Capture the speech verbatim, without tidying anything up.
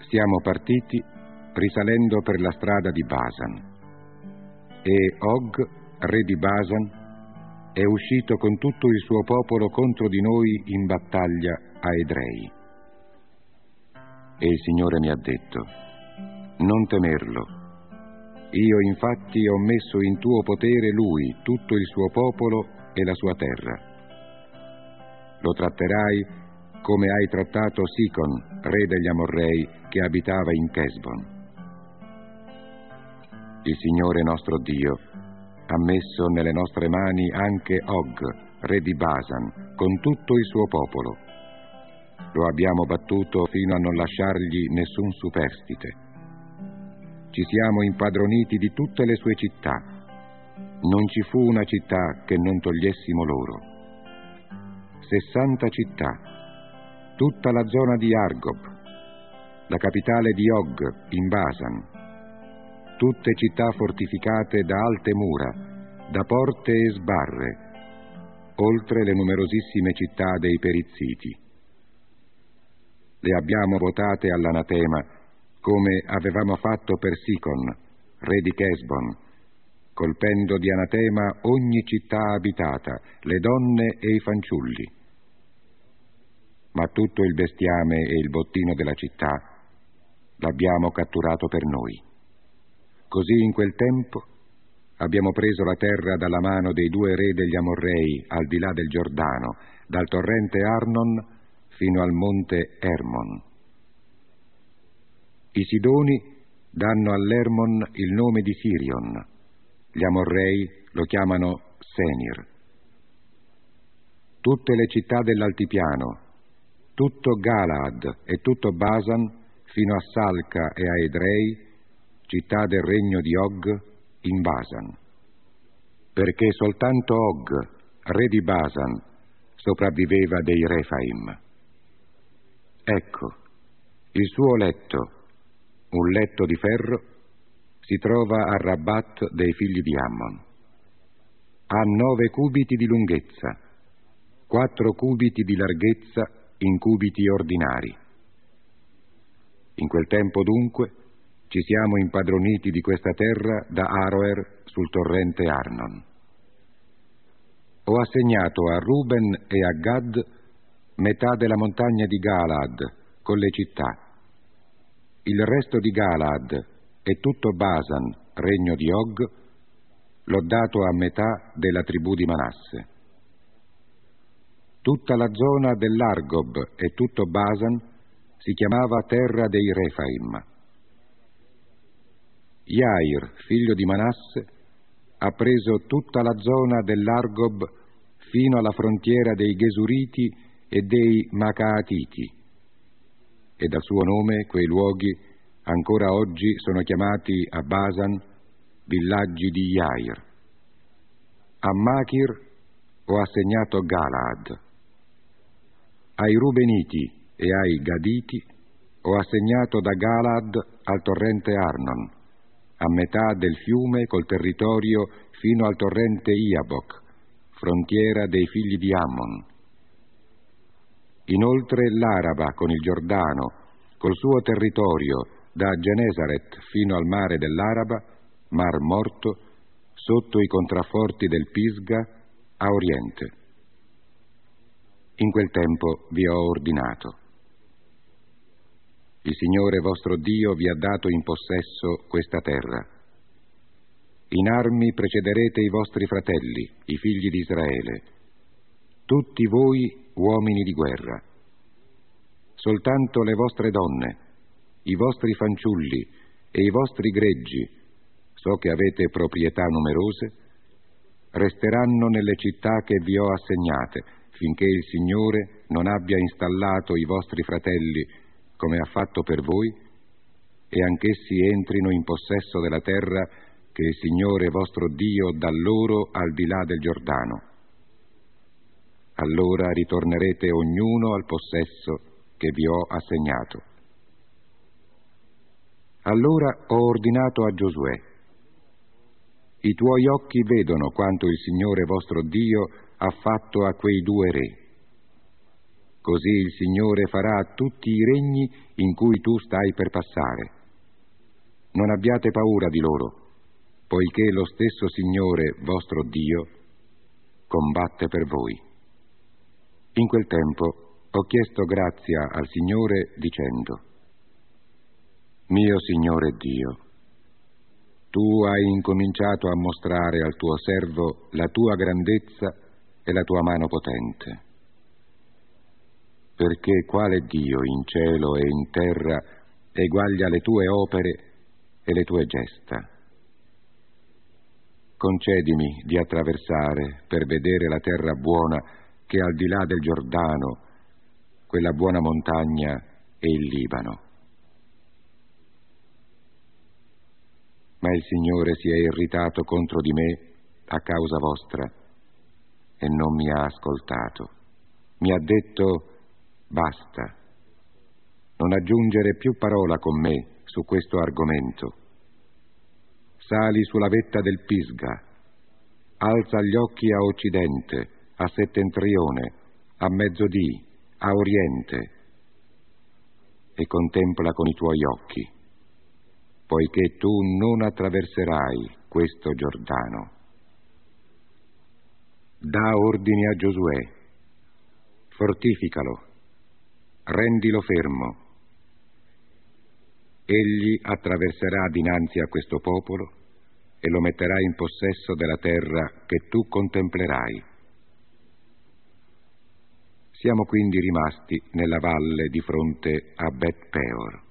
Siamo partiti risalendo per la strada di Basan, e Og, re di Basan, è uscito con tutto il suo popolo contro di noi in battaglia a Edrei. E il Signore mi ha detto: non temerlo, io infatti ho messo in tuo potere lui, tutto il suo popolo e la sua terra. Lo tratterai come hai trattato Sicon, re degli Amorrei, che abitava in Chesbon. Il Signore nostro Dio ha messo nelle nostre mani anche Og, re di Basan, con tutto il suo popolo. Lo abbiamo battuto fino a non lasciargli nessun superstite. Ci siamo impadroniti di tutte le sue città. Non ci fu una città che non togliessimo loro. Sessanta città, tutta la zona di Argob, la capitale di Og in Basan, tutte città fortificate da alte mura, da porte e sbarre, oltre le numerosissime città dei Perizziti. Le abbiamo votate all'anatema, come avevamo fatto per Sicon, re di Chesbon, colpendo di anatema ogni città abitata, le donne e i fanciulli. Ma tutto il bestiame e il bottino della città l'abbiamo catturato per noi. Così in quel tempo abbiamo preso la terra dalla mano dei due re degli Amorrei al di là del Giordano, dal torrente Arnon fino al monte Hermon. I Sidoni danno all'Hermon il nome di Sirion, gli Amorrei lo chiamano Senir. Tutte le città dell'altipiano, tutto Galaad e tutto Basan, fino a Salca e a Edrei, città del regno di Og in Basan. Perché soltanto Og, re di Basan, sopravviveva dei Refaim. Ecco, il suo letto, un letto di ferro, si trova a Rabat dei figli di Ammon. Ha nove cubiti di lunghezza, quattro cubiti di larghezza in cubiti ordinari. In quel tempo dunque ci siamo impadroniti di questa terra da Aroer sul torrente Arnon. Ho assegnato a Ruben e a Gad metà della montagna di Galaad con le città. Il resto di Galaad e tutto Basan, regno di Og, l'ho dato a metà della tribù di Manasse. Tutta la zona dell'Argob e tutto Basan si chiamava terra dei Refaim. Jair, figlio di Manasse, ha preso tutta la zona dell'Argob fino alla frontiera dei Gesuriti e dei Macaatiti, e dal suo nome quei luoghi ancora oggi sono chiamati a Basan villaggi di Jair. A Machir ho assegnato Galaad. Ai Rubeniti e ai Gaditi ho assegnato da Galaad al torrente Arnon, a metà del fiume col territorio fino al torrente Iabok, frontiera dei figli di Ammon. Inoltre l'Araba con il Giordano, col suo territorio da Genesaret fino al mare dell'Araba, Mar Morto, sotto i contrafforti del Pisga, a oriente. In quel tempo vi ho ordinato: il Signore vostro Dio vi ha dato in possesso questa terra. In armi precederete i vostri fratelli, i figli di Israele, tutti voi uomini di guerra. Soltanto le vostre donne, i vostri fanciulli e i vostri greggi, so che avete proprietà numerose, resteranno nelle città che vi ho assegnate, finché il Signore non abbia installato i vostri fratelli come ha fatto per voi, e anch'essi entrino in possesso della terra che il Signore vostro Dio dà loro al di là del Giordano. Allora ritornerete ognuno al possesso che vi ho assegnato. Allora ho ordinato a Giosuè: i tuoi occhi vedono quanto il Signore vostro Dio ha fatto a quei due re. Così il Signore farà a tutti i regni in cui tu stai per passare. Non abbiate paura di loro, poiché lo stesso Signore, vostro Dio, combatte per voi. In quel tempo ho chiesto grazia al Signore dicendo: Mio Signore Dio, tu hai incominciato a mostrare al tuo servo la tua grandezza e la tua mano potente. Perché quale Dio in cielo e in terra eguaglia le tue opere e le tue gesta? Concedimi di attraversare per vedere la terra buona che è al di là del Giordano, quella buona montagna e il Libano. Ma il Signore si è irritato contro di me a causa vostra e non mi ha ascoltato. Mi ha detto: basta, non aggiungere più parola con me su questo argomento. Sali sulla vetta del Pisga, alza gli occhi a occidente, a settentrione, a mezzodì, a oriente, e contempla con i tuoi occhi, poiché tu non attraverserai questo Giordano. Dà ordini a Giosuè, fortificalo, rendilo fermo. Egli attraverserà dinanzi a questo popolo e lo metterà in possesso della terra che tu contemplerai. Siamo quindi rimasti nella valle di fronte a Bet Peor.